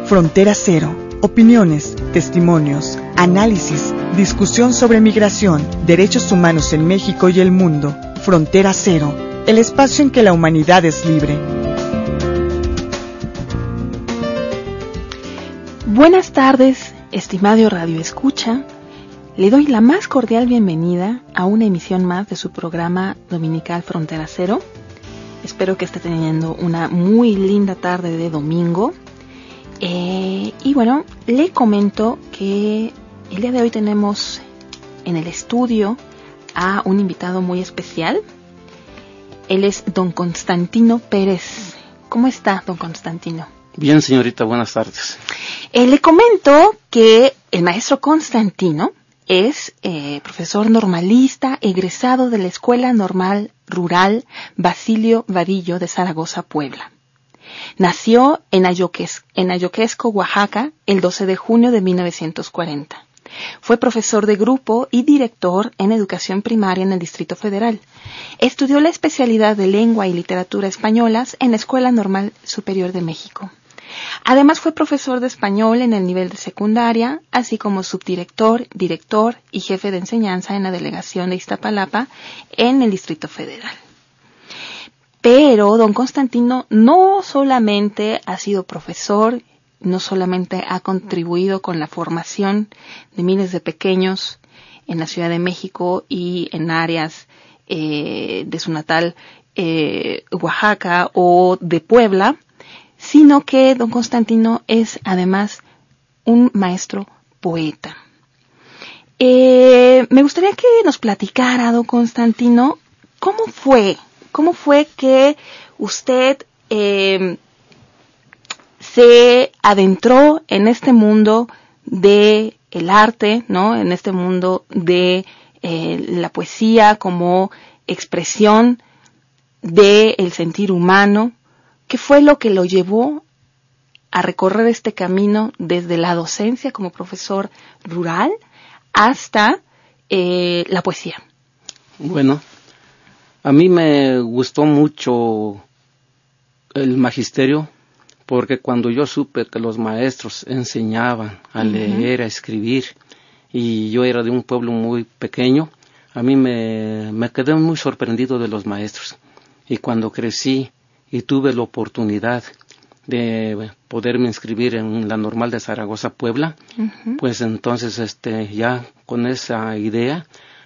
Frontera Cero. Opiniones, testimonios, análisis, discusión sobre migración, derechos humanos en México y el mundo. Frontera Cero. El espacio en que la humanidad es libre. Buenas tardes, estimado Radio Escucha. Le doy la más cordial bienvenida a una emisión más de su programa dominical Frontera Cero. Espero que esté teniendo una muy linda tarde de domingo. Y bueno, le comento que el día de hoy tenemos en el estudio a un invitado muy especial. Él es don Constantino Pérez. ¿Cómo está, don Constantino? Bien, señorita, buenas tardes. Le comento que el maestro Constantino es profesor normalista, egresado de la Escuela Normal Rural Basilio Vadillo de Zaragoza, Puebla. Nació en Ayoquesco, Oaxaca, el 12 de junio de 1940. Fue profesor de grupo y director en educación primaria en el Distrito Federal. Estudió la especialidad de lengua y literatura españolas en la Escuela Normal Superior de México. Además fue profesor de español en el nivel de secundaria, así como subdirector, director y jefe de enseñanza en la delegación de Iztapalapa en el Distrito Federal. Pero don Constantino no solamente ha sido profesor, no solamente ha contribuido con la formación de miles de pequeños en la Ciudad de México y en áreas de su natal Oaxaca o de Puebla, sino que don Constantino es además un maestro poeta. Me gustaría que nos platicara, don Constantino, ¿cómo fue que usted se adentró en este mundo de el arte, ¿no? En este mundo de la poesía como expresión del sentir humano? ¿Qué fue lo que lo llevó a recorrer este camino desde la docencia como profesor rural hasta la poesía? Bueno, a mí me gustó mucho el magisterio porque cuando yo supe que los maestros enseñaban a leer, a escribir, y yo era de un pueblo muy pequeño, a mí me quedé muy sorprendido de los maestros. Y cuando crecí y tuve la oportunidad de poderme inscribir en la Normal de Zaragoza, Puebla, pues entonces ya con esa idea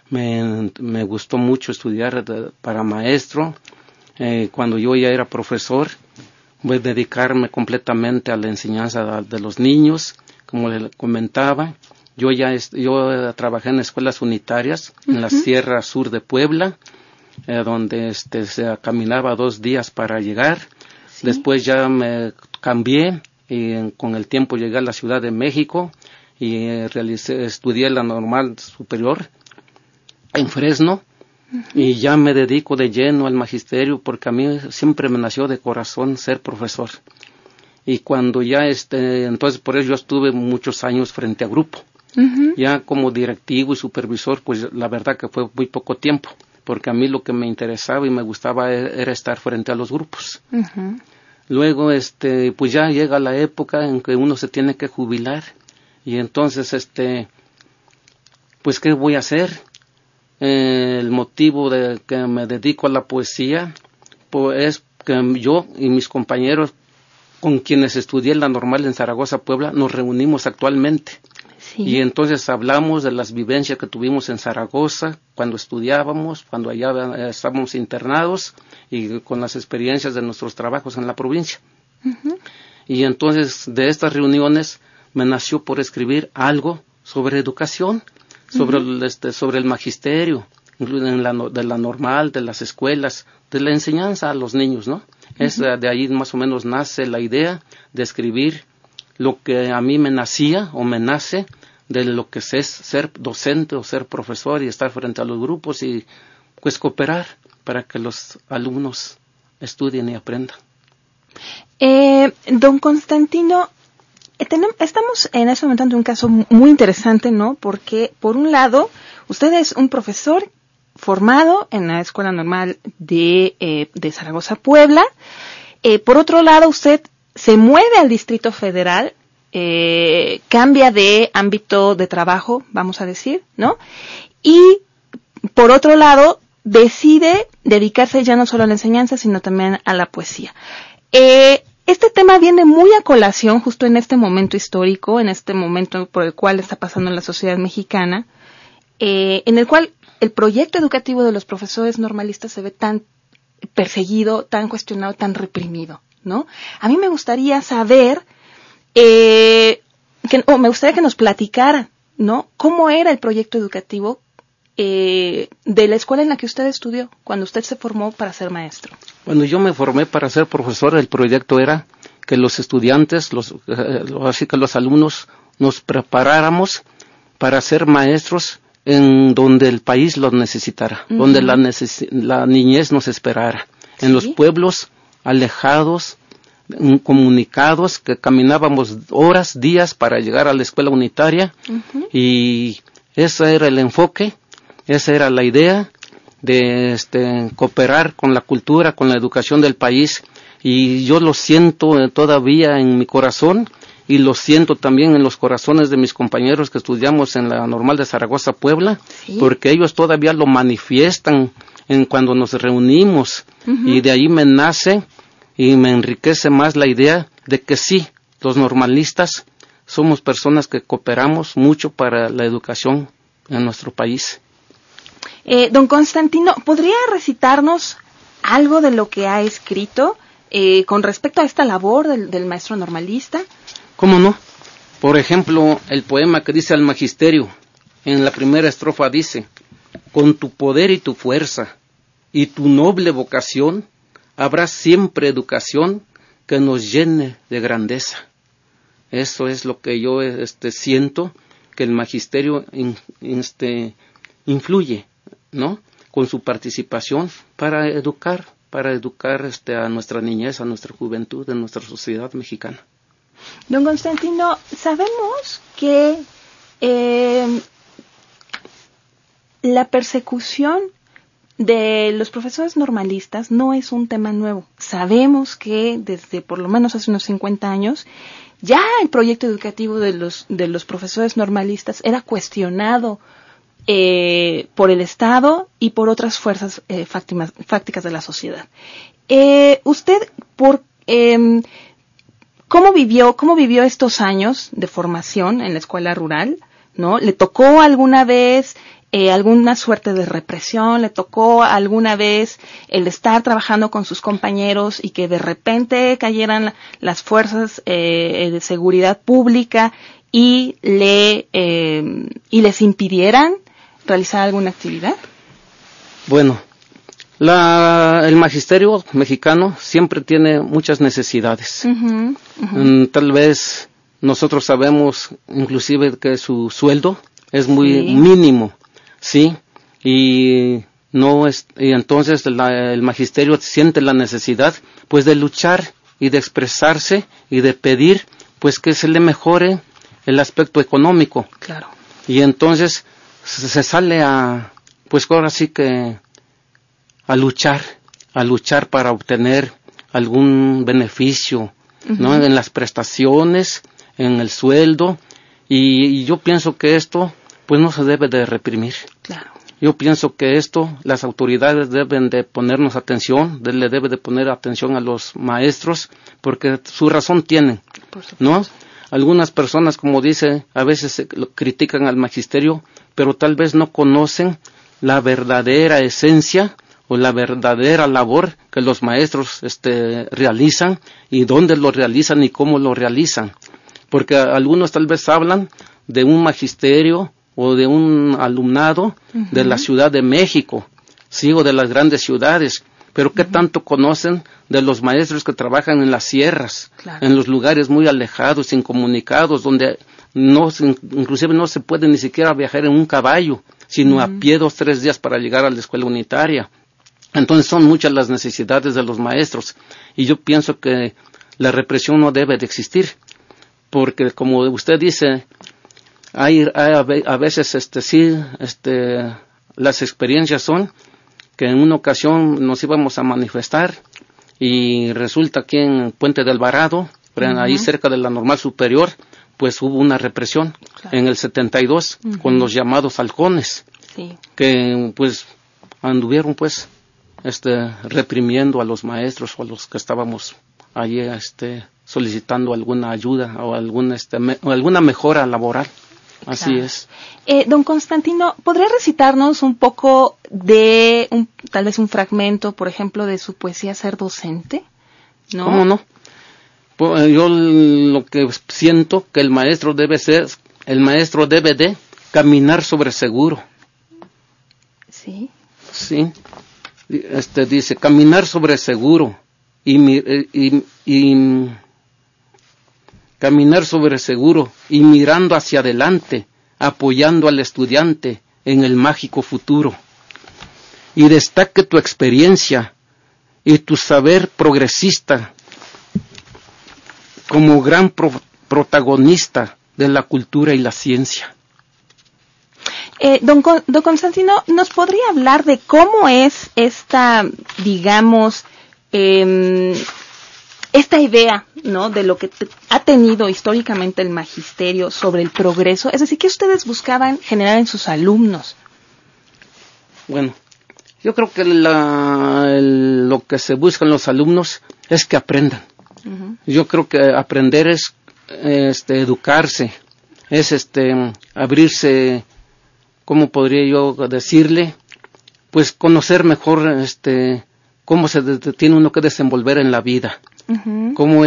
me gustó mucho estudiar para maestro. Cuando yo ya era profesor, voy a dedicarme completamente a la enseñanza de los niños, como le comentaba. Yo trabajé en escuelas unitarias en la Sierra Sur de Puebla, donde se caminaba 2 días para llegar. Sí. Después ya me cambié y con el tiempo llegué a la Ciudad de México y estudié la Normal Superior en Fresno. Y ya me dedico de lleno al magisterio porque a mí siempre me nació de corazón ser profesor. Y cuando ya entonces por eso yo estuve muchos años frente a grupo. Ya como directivo y supervisor, pues la verdad que fue muy poco tiempo, porque a mí lo que me interesaba y me gustaba era estar frente a los grupos. Luego pues ya llega la época en que uno se tiene que jubilar y entonces pues ¿qué voy a hacer? El motivo de que me dedico a la poesía pues es que yo y mis compañeros con quienes estudié la Normal en Zaragoza, Puebla, nos reunimos actualmente. Sí. Y entonces hablamos de las vivencias que tuvimos en Zaragoza cuando estudiábamos, cuando allá estábamos internados y con las experiencias de nuestros trabajos en la provincia. Y entonces de estas reuniones me nació por escribir algo sobre educación, sobre el magisterio, de la normal, de las escuelas, de la enseñanza a los niños, ¿no? De ahí más o menos nace la idea de escribir lo que a mí me nacía o me nace de lo que es ser docente o ser profesor y estar frente a los grupos y pues cooperar para que los alumnos estudien y aprendan. Don Constantino, estamos en este momento ante un caso muy interesante, ¿no? Porque, por un lado, usted es un profesor formado en la Escuela Normal de Zaragoza, Puebla. Por otro lado, usted se mueve al Distrito Federal cambia de ámbito de trabajo, vamos a decir, ¿no? Y por otro lado, decide dedicarse ya no solo a la enseñanza, sino también a la poesía. Este tema viene muy a colación justo en este momento histórico, en este momento por el cual está pasando en la sociedad mexicana, en el cual el proyecto educativo de los profesores normalistas se ve tan perseguido, tan cuestionado, tan reprimido, ¿no? A mí me gustaría saber, me gustaría que nos platicara, ¿no? ¿Cómo era el proyecto educativo de la escuela en la que usted estudió, cuando usted se formó para ser maestro? Cuando yo me formé para ser profesor, el proyecto era que los estudiantes, así que los alumnos, nos preparáramos para ser maestros en donde el país los necesitara, donde la niñez nos esperara, en los pueblos alejados, incomunicados, que caminábamos horas, días para llegar a la escuela unitaria, y ese era el enfoque, esa era la idea de cooperar con la cultura, con la educación del país, y yo lo siento todavía en mi corazón, y lo siento también en los corazones de mis compañeros que estudiamos en la Normal de Zaragoza, Puebla, porque ellos todavía lo manifiestan cuando nos reunimos, y de ahí me nace y me enriquece más la idea de que sí, los normalistas somos personas que cooperamos mucho para la educación en nuestro país. Don Constantino, ¿podría recitarnos algo de lo que ha escrito con respecto a esta labor del maestro normalista? ¿Cómo no? Por ejemplo, el poema que dice al magisterio, en la primera estrofa dice: con tu poder y tu fuerza y tu noble vocación, habrá siempre educación que nos llene de grandeza. Eso es lo que yo siento, que el magisterio influye, ¿no? Con su participación para educar a nuestra niñez, a nuestra juventud, a nuestra sociedad mexicana. Don Constantino, sabemos que la persecución de los profesores normalistas no es un tema nuevo. Sabemos que desde por lo menos hace unos 50 años ya el proyecto educativo de los profesores normalistas era cuestionado por el Estado y por otras fuerzas fácticas de la sociedad. ¿Usted cómo vivió estos años de formación en la escuela rural? ¿No? ¿Le tocó alguna vez alguna suerte de represión? ¿Le tocó alguna vez el estar trabajando con sus compañeros y que de repente cayeran las fuerzas de seguridad pública y les impidieran realizar alguna actividad? Bueno, el magisterio mexicano siempre tiene muchas necesidades. Tal vez nosotros sabemos inclusive que su sueldo es muy mínimo, ¿sí? Y entonces el magisterio siente la necesidad pues de luchar y de expresarse y de pedir pues que se le mejore el aspecto económico. Claro. Y entonces se sale pues ahora sí que a luchar para obtener algún beneficio, ¿no? En las prestaciones, en el sueldo, y yo pienso que esto pues no se debe de reprimir. Claro. Yo pienso que las autoridades deben de ponernos atención, le debe de poner atención a los maestros, porque su razón tienen, ¿no? Algunas personas, como dice, a veces critican al magisterio, pero tal vez no conocen la verdadera esencia o la verdadera labor que los maestros realizan y dónde lo realizan y cómo lo realizan. Porque algunos tal vez hablan de un magisterio o de un alumnado de la Ciudad de México, sí, o de las grandes ciudades, pero ¿qué tanto conocen de los maestros que trabajan en las sierras, en los lugares muy alejados, incomunicados, donde inclusive no se puede ni siquiera viajar en un caballo, sino a pie 2-3 días para llegar a la escuela unitaria? Entonces son muchas las necesidades de los maestros, y yo pienso que la represión no debe de existir, porque como usted dice, hay a veces las experiencias son que en una ocasión nos íbamos a manifestar y resulta que en Puente de Alvarado, ahí cerca de la Normal Superior, pues hubo una represión en el 72 con los llamados halcones, que pues anduvieron pues reprimiendo a los maestros o a los que estábamos allí solicitando alguna ayuda o alguna mejora laboral. Así es. Don Constantino, ¿podría recitarnos un poco de tal vez un fragmento, por ejemplo, de su poesía Ser Docente? ¿No? ¿Cómo no? Yo lo que siento que el maestro debe de caminar sobre seguro. Sí. Sí. Dice, caminar sobre seguro caminar sobre seguro y mirando hacia adelante, apoyando al estudiante en el mágico futuro. Y destaque tu experiencia y tu saber progresista como gran protagonista de la cultura y la ciencia. Don Constantino, ¿nos podría hablar de cómo es esta, digamos, esta idea, ¿no?, de lo que ha tenido históricamente el magisterio sobre el progreso? Es decir, ¿qué ustedes buscaban generar en sus alumnos? Bueno, yo creo que lo que se busca en los alumnos es que aprendan. Yo creo que aprender es educarse, es abrirse, ¿cómo podría yo decirle? Pues conocer mejor cómo se tiene uno que desenvolver en la vida, cómo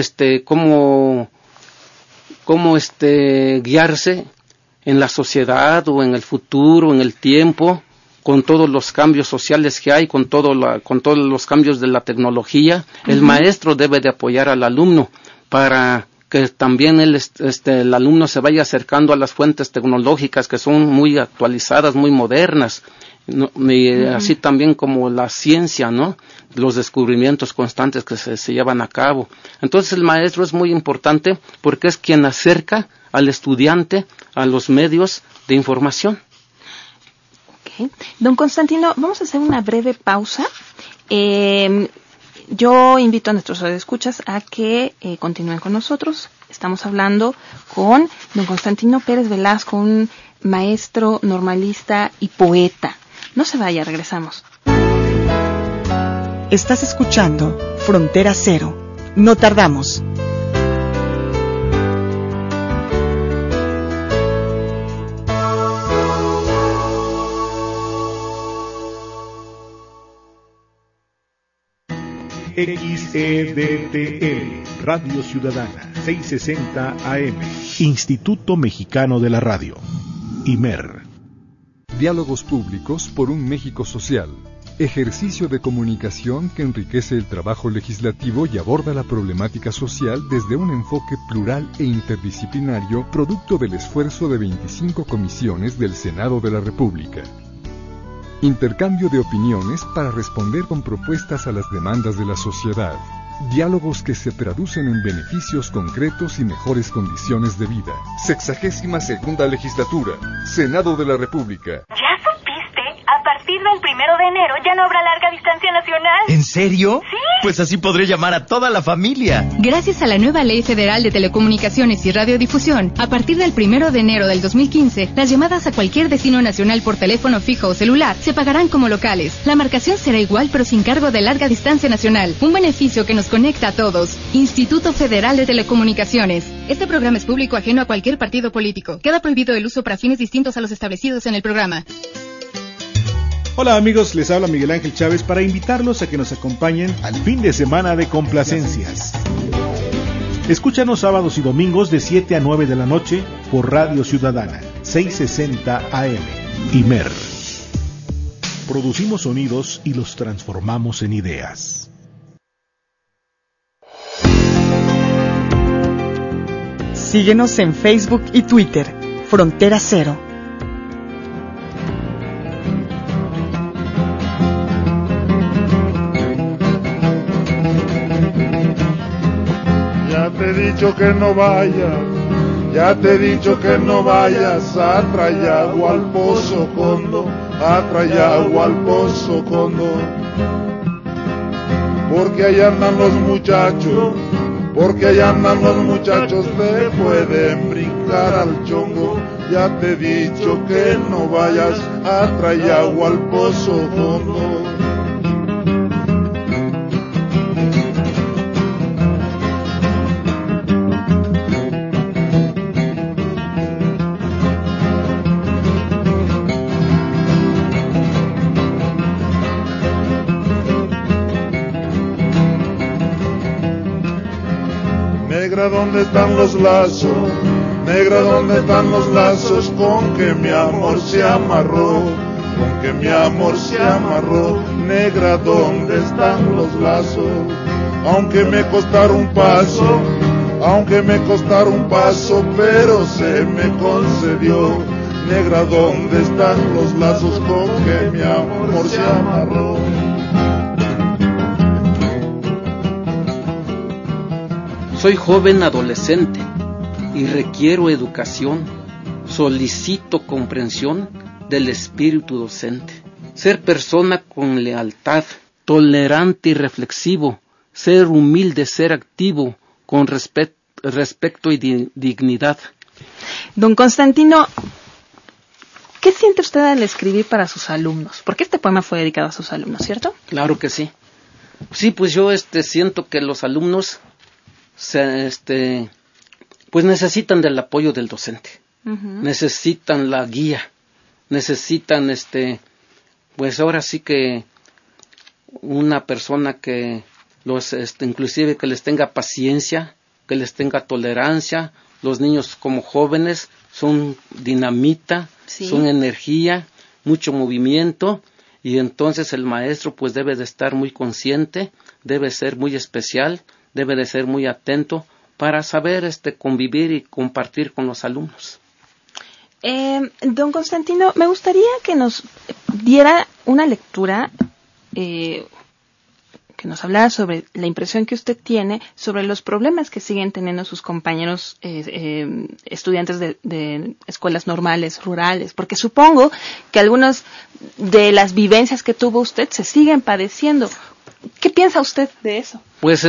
guiarse en la sociedad o en el futuro, en el tiempo, con todos los cambios sociales que hay, con todos los cambios de la tecnología. El maestro debe de apoyar al alumno para que también el alumno se vaya acercando a las fuentes tecnológicas que son muy actualizadas, muy modernas, ¿no? Y así también como la ciencia, ¿no?, los descubrimientos constantes que se llevan a cabo. Entonces el maestro es muy importante porque es quien acerca al estudiante a los medios de información. Okay. Don Constantino, vamos a hacer una breve pausa. Yo invito a nuestros radioescuchas a que continúen con nosotros. Estamos hablando con don Constantino Pérez Velasco, un maestro normalista y poeta. No se vaya, regresamos. Estás escuchando Frontera Cero. No tardamos. XEDTL, Radio Ciudadana, 660 AM, Instituto Mexicano de la Radio, IMER. Diálogos públicos por un México social. Ejercicio de comunicación que enriquece el trabajo legislativo y aborda la problemática social desde un enfoque plural e interdisciplinario, producto del esfuerzo de 25 comisiones del Senado de la República. Intercambio de opiniones para responder con propuestas a las demandas de la sociedad. Diálogos que se traducen en beneficios concretos y mejores condiciones de vida. 62ª Legislatura, Senado de la República. ¿Ya supiste? A partir del 1 de enero ya no habrá larga distancia nacional. ¿En serio? Sí. Pues así podré llamar a toda la familia. Gracias a la nueva Ley Federal de Telecomunicaciones y Radiodifusión, a partir del 1 de enero del 2015, las llamadas a cualquier destino nacional por teléfono fijo o celular se pagarán como locales. La marcación será igual pero sin cargo de larga distancia nacional. Un beneficio que nos conecta a todos. Instituto Federal de Telecomunicaciones. Este programa es público ajeno a cualquier partido político. Queda prohibido el uso para fines distintos a los establecidos en el programa. Hola amigos, les habla Miguel Ángel Chávez para invitarlos a que nos acompañen al fin de semana de complacencias. Escúchanos sábados y domingos de 7 a 9 de la noche por Radio Ciudadana, 660 AM, IMER. Producimos sonidos y los transformamos en ideas. Síguenos en Facebook y Twitter, Frontera Cero. Ya te he dicho que no vayas, ya te he dicho que no vayas a traer agua al Pozo Hondo, a traer agua al Pozo Hondo. Porque allá andan los muchachos, porque allá andan los muchachos, te pueden brincar. tocar al chongo. Ya te he dicho que no vayas a traer agua al pozo hondo. Negra, ¿dónde están los lazos? Negra, ¿dónde están los lazos con que mi amor se amarró? Con que mi amor se amarró. Negra, ¿dónde están los lazos? Aunque me costara un paso, aunque me costara un paso, pero se me concedió. Negra, ¿dónde están los lazos con que mi amor se amarró? Soy joven adolescente y requiero educación, solicito comprensión del espíritu docente. Ser persona con lealtad, tolerante y reflexivo, ser humilde, ser activo, con respeto y dignidad. Don Constantino, ¿qué siente usted al escribir para sus alumnos? Porque este poema fue dedicado a sus alumnos, ¿cierto? Claro que sí. Sí, pues yo siento que los alumnos pues necesitan del apoyo del docente. Uh-huh. Necesitan la guía, necesitan pues ahora sí que una persona que los inclusive que les tenga paciencia, que les tenga tolerancia. Los niños como jóvenes son dinamita, sí, son energía, mucho movimiento, y entonces el maestro pues debe de estar muy consciente, debe ser muy especial, debe de ser muy atento para saber convivir y compartir con los alumnos. Don Constantino, me gustaría que nos diera una lectura, que nos hablara sobre la impresión que usted tiene sobre los problemas que siguen teniendo sus compañeros estudiantes de escuelas normales, rurales, porque supongo que algunas de las vivencias que tuvo usted se siguen padeciendo. ¿Qué piensa usted de eso? Pues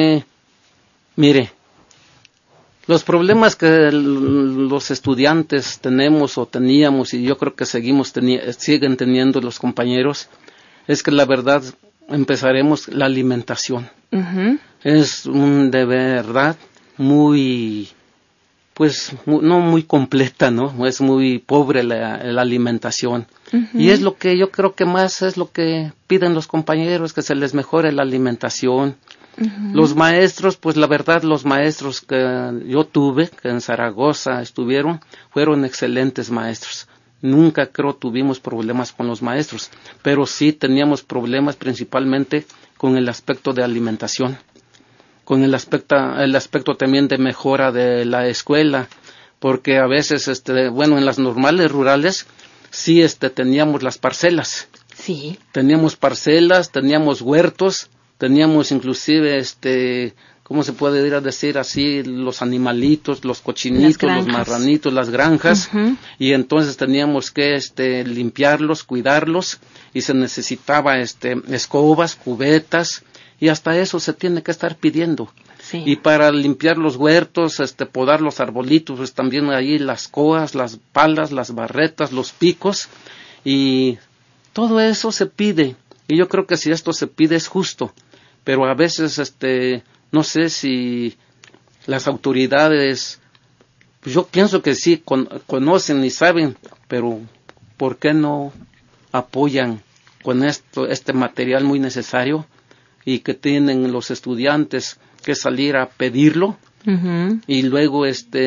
mire, los problemas que los estudiantes tenemos o teníamos, y yo creo que siguen teniendo los compañeros, es que la verdad empezaremos la alimentación. Uh-huh. Es de verdad muy, pues no muy completa, ¿no? Es muy pobre la alimentación. Uh-huh. Y es lo que yo creo que más es lo que piden los compañeros, que se les mejore la alimentación. Uh-huh. Los maestros, pues la verdad, los maestros que yo tuve, que en Zaragoza estuvieron, fueron excelentes maestros. Nunca creo tuvimos problemas con los maestros, pero sí teníamos problemas principalmente con el aspecto de alimentación, con el aspecto también de mejora de la escuela, porque a veces, en las normales rurales, sí, teníamos las parcelas. Sí. Teníamos parcelas, teníamos huertos, teníamos inclusive, ¿cómo se puede decir así? Los animalitos, los cochinitos, los marranitos, las granjas. Uh-huh. Y entonces teníamos que, limpiarlos, cuidarlos, y se necesitaba, escobas, cubetas, y hasta eso se tiene que estar pidiendo. Sí. Y para limpiar los huertos, podar los arbolitos, pues también ahí las coas, las palas, las barretas, los picos, y todo eso se pide. Y yo creo que si esto se pide es justo, pero a veces, no sé si las autoridades, pues yo pienso que sí, conocen y saben, pero ¿por qué no apoyan con este material muy necesario y que tienen los estudiantes que salir a pedirlo? Uh-huh. Y luego,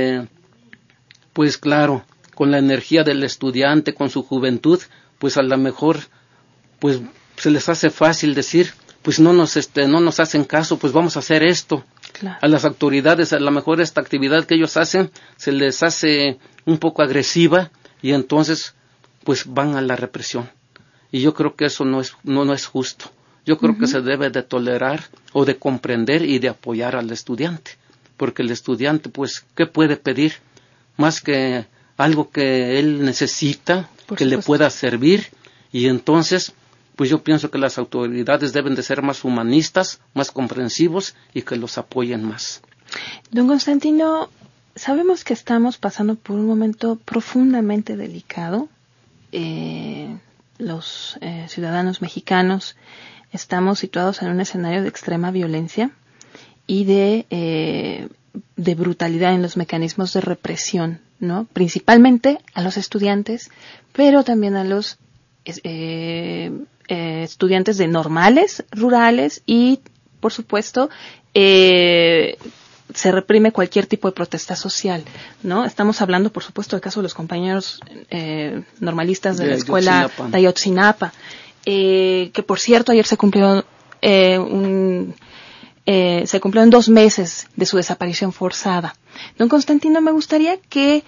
pues claro, con la energía del estudiante, con su juventud, pues a lo mejor, pues se les hace fácil decir, pues no nos hacen caso, pues vamos a hacer esto. Claro. A las autoridades, a lo mejor esta actividad que ellos hacen se les hace un poco agresiva, y entonces pues van a la represión. Y yo creo que eso no es justo. Yo creo, uh-huh, que se debe de tolerar o de comprender y de apoyar al estudiante, porque el estudiante, pues, ¿qué puede pedir? Más que algo que él necesita, que le pueda servir, y entonces pues yo pienso que las autoridades deben de ser más humanistas, más comprensivos, y que los apoyen más. Don Constantino, sabemos que estamos pasando por un momento profundamente delicado. Los ciudadanos mexicanos estamos situados en un escenario de extrema violencia y de brutalidad en los mecanismos de represión, ¿no? Principalmente a los estudiantes, pero también a los estudiantes de normales, rurales y, por supuesto, se reprime cualquier tipo de protesta social, ¿no? Estamos hablando, por supuesto, del caso de los compañeros normalistas de la escuela de Ayotzinapa, que, por cierto, ayer se cumplió se cumplieron 2 meses de su desaparición forzada. Don Constantino, me gustaría que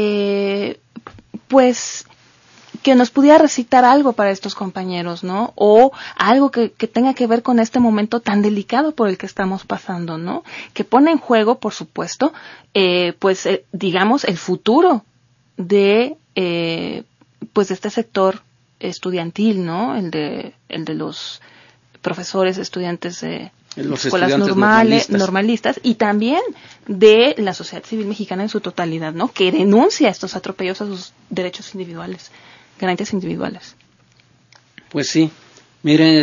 que nos pudiera recitar algo para estos compañeros, ¿no? O algo que tenga que ver con este momento tan delicado por el que estamos pasando, ¿no? Que pone en juego, por supuesto, digamos, el futuro de este sector estudiantil, ¿no? El de los profesores, estudiantes de los escuelas normalistas y también de la sociedad civil mexicana en su totalidad, ¿no? Que denuncia estos atropellos a sus derechos individuales, garantías individuales. Pues sí, miren,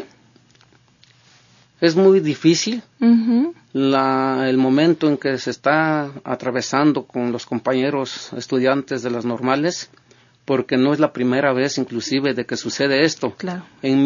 es muy difícil el momento en que se está atravesando con los compañeros estudiantes de las normales, porque no es la primera vez inclusive de que sucede esto. Claro. En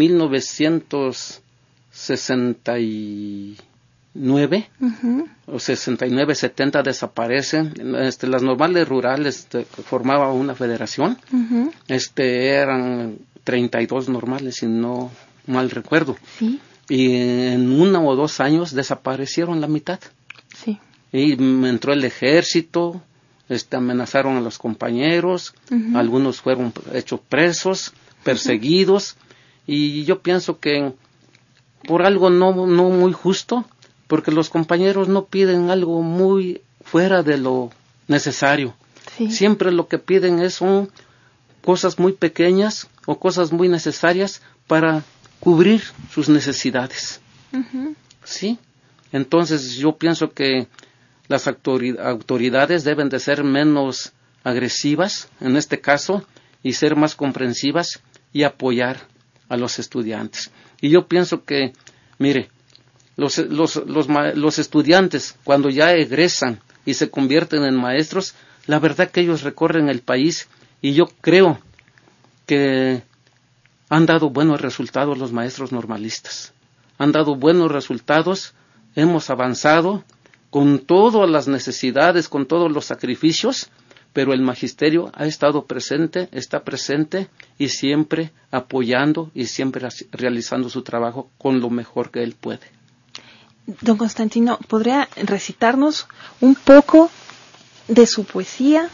1969 o 69-70 desaparecen. Las normales rurales formaban una federación. Eran 32 normales, si no mal recuerdo. Sí. Y en 1 o 2 años desaparecieron la mitad. Sí. Y entró el ejército, amenazaron a los compañeros, algunos fueron hechos presos, perseguidos, y yo pienso que por algo no muy justo, porque los compañeros no piden algo muy fuera de lo necesario. Sí. Siempre lo que piden son cosas muy pequeñas o cosas muy necesarias para cubrir sus necesidades. ¿Sí? Entonces yo pienso que las autoridades deben de ser menos agresivas en este caso y ser más comprensivas y apoyar a los estudiantes. Y yo pienso que, mire, los estudiantes cuando ya egresan y se convierten en maestros, la verdad que ellos recorren el país y yo creo que han dado buenos resultados los maestros normalistas. Han dado buenos resultados, hemos avanzado con todas las necesidades, con todos los sacrificios, pero el magisterio ha estado presente, está presente y siempre apoyando y siempre realizando su trabajo con lo mejor que él puede. Don Constantino, ¿podría recitarnos un poco de su poesía?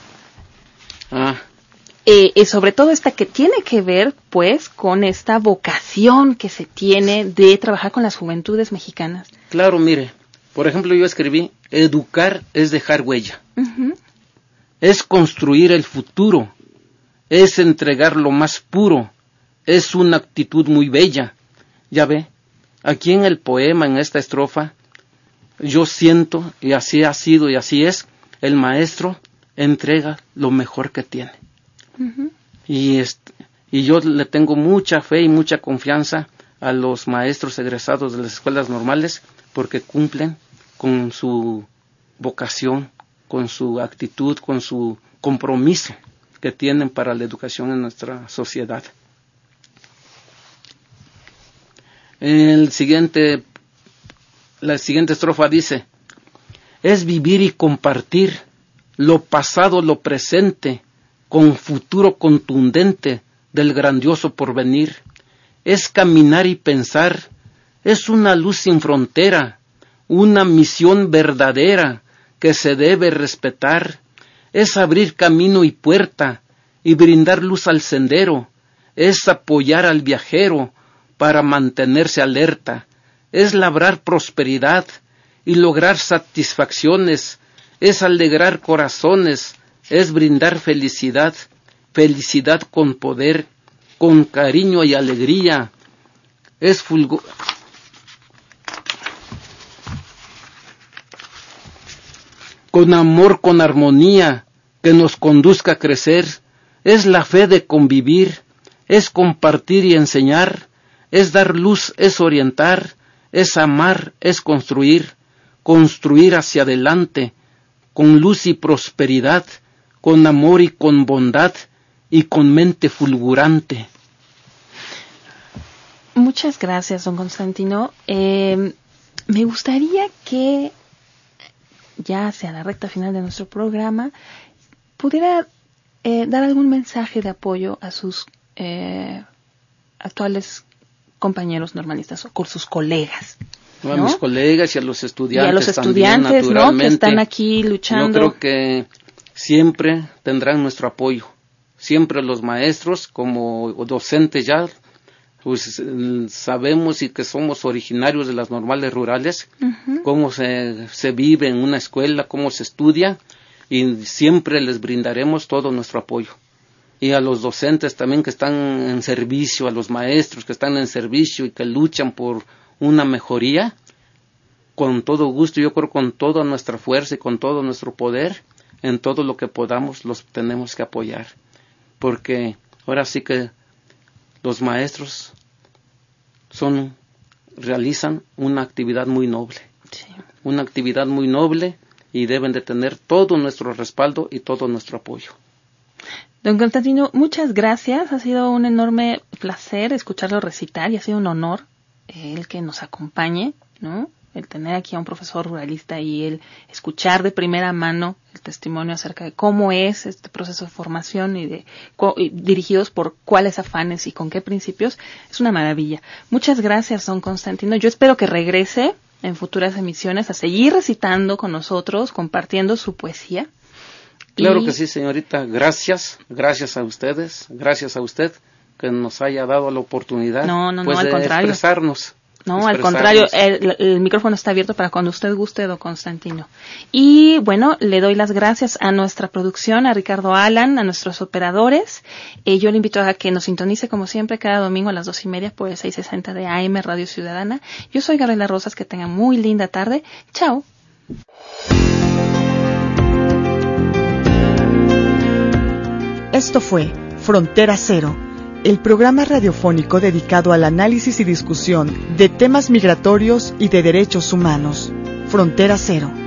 Sobre todo esta que tiene que ver, pues, con esta vocación que se tiene de trabajar con las juventudes mexicanas. Claro, mire, por ejemplo, yo escribí: educar es dejar huella. Es construir el futuro, es entregar lo más puro, es una actitud muy bella. Ya ve, aquí en el poema, en esta estrofa, yo siento, y así ha sido y así es, el maestro entrega lo mejor que tiene. Y yo le tengo mucha fe y mucha confianza a los maestros egresados de las escuelas normales, porque cumplen con su vocación, con su actitud, con su compromiso que tienen para la educación en nuestra sociedad. La siguiente estrofa dice: es vivir y compartir lo pasado, lo presente, con futuro contundente del grandioso porvenir. Es caminar y pensar, es una luz sin frontera, una misión verdadera que se debe respetar. Es abrir camino y puerta y brindar luz al sendero. Es apoyar al viajero para mantenerse alerta. Es labrar prosperidad y lograr satisfacciones. Es alegrar corazones. Es brindar felicidad, felicidad con poder, con cariño y alegría. Es con amor, con armonía, que nos conduzca a crecer. Es la fe de convivir, es compartir y enseñar, es dar luz, es orientar, es amar, es construir hacia adelante, con luz y prosperidad, con amor y con bondad, y con mente fulgurante. Muchas gracias, don Constantino. Me gustaría que, ya hacia la recta final de nuestro programa, pudiera dar algún mensaje de apoyo a sus actuales compañeros normalistas o con sus colegas. ¿No? A mis colegas y a los estudiantes. Y a los estudiantes, también, ¿no? Que están aquí luchando. Yo creo que siempre tendrán nuestro apoyo. Siempre los maestros, como docentes ya, pues sabemos y que somos originarios de las normales rurales, cómo se vive en una escuela, cómo se estudia, y siempre les brindaremos todo nuestro apoyo. Y a los docentes también que están en servicio, a los maestros que están en servicio y que luchan por una mejoría, con todo gusto, yo creo con toda nuestra fuerza y con todo nuestro poder, en todo lo que podamos los tenemos que apoyar, porque ahora sí que los maestros realizan una actividad muy noble, una actividad muy noble, y deben de tener todo nuestro respaldo y todo nuestro apoyo. Don Constantino, muchas gracias. Ha sido un enorme placer escucharlo recitar y ha sido un honor el que nos acompañe, ¿no? El tener aquí a un profesor ruralista y el escuchar de primera mano el testimonio acerca de cómo es este proceso de formación y dirigidos por cuáles afanes y con qué principios, es una maravilla. Muchas gracias, don Constantino. Yo espero que regrese en futuras emisiones a seguir recitando con nosotros, compartiendo su poesía. Claro que sí, señorita. Gracias a ustedes, gracias a usted que nos haya dado la oportunidad al contrario. expresarnos. No, al contrario, el micrófono está abierto para cuando usted guste, don Constantino. Y bueno, le doy las gracias a nuestra producción, a Ricardo Alan, a nuestros operadores. Yo le invito a que nos sintonice como siempre cada domingo a las 2:30 por el 660 de AM Radio Ciudadana. Yo soy Gabriela Rosas, que tengan muy linda tarde. Chao. Esto fue Frontera Cero, el programa radiofónico dedicado al análisis y discusión de temas migratorios y de derechos humanos. Frontera Cero.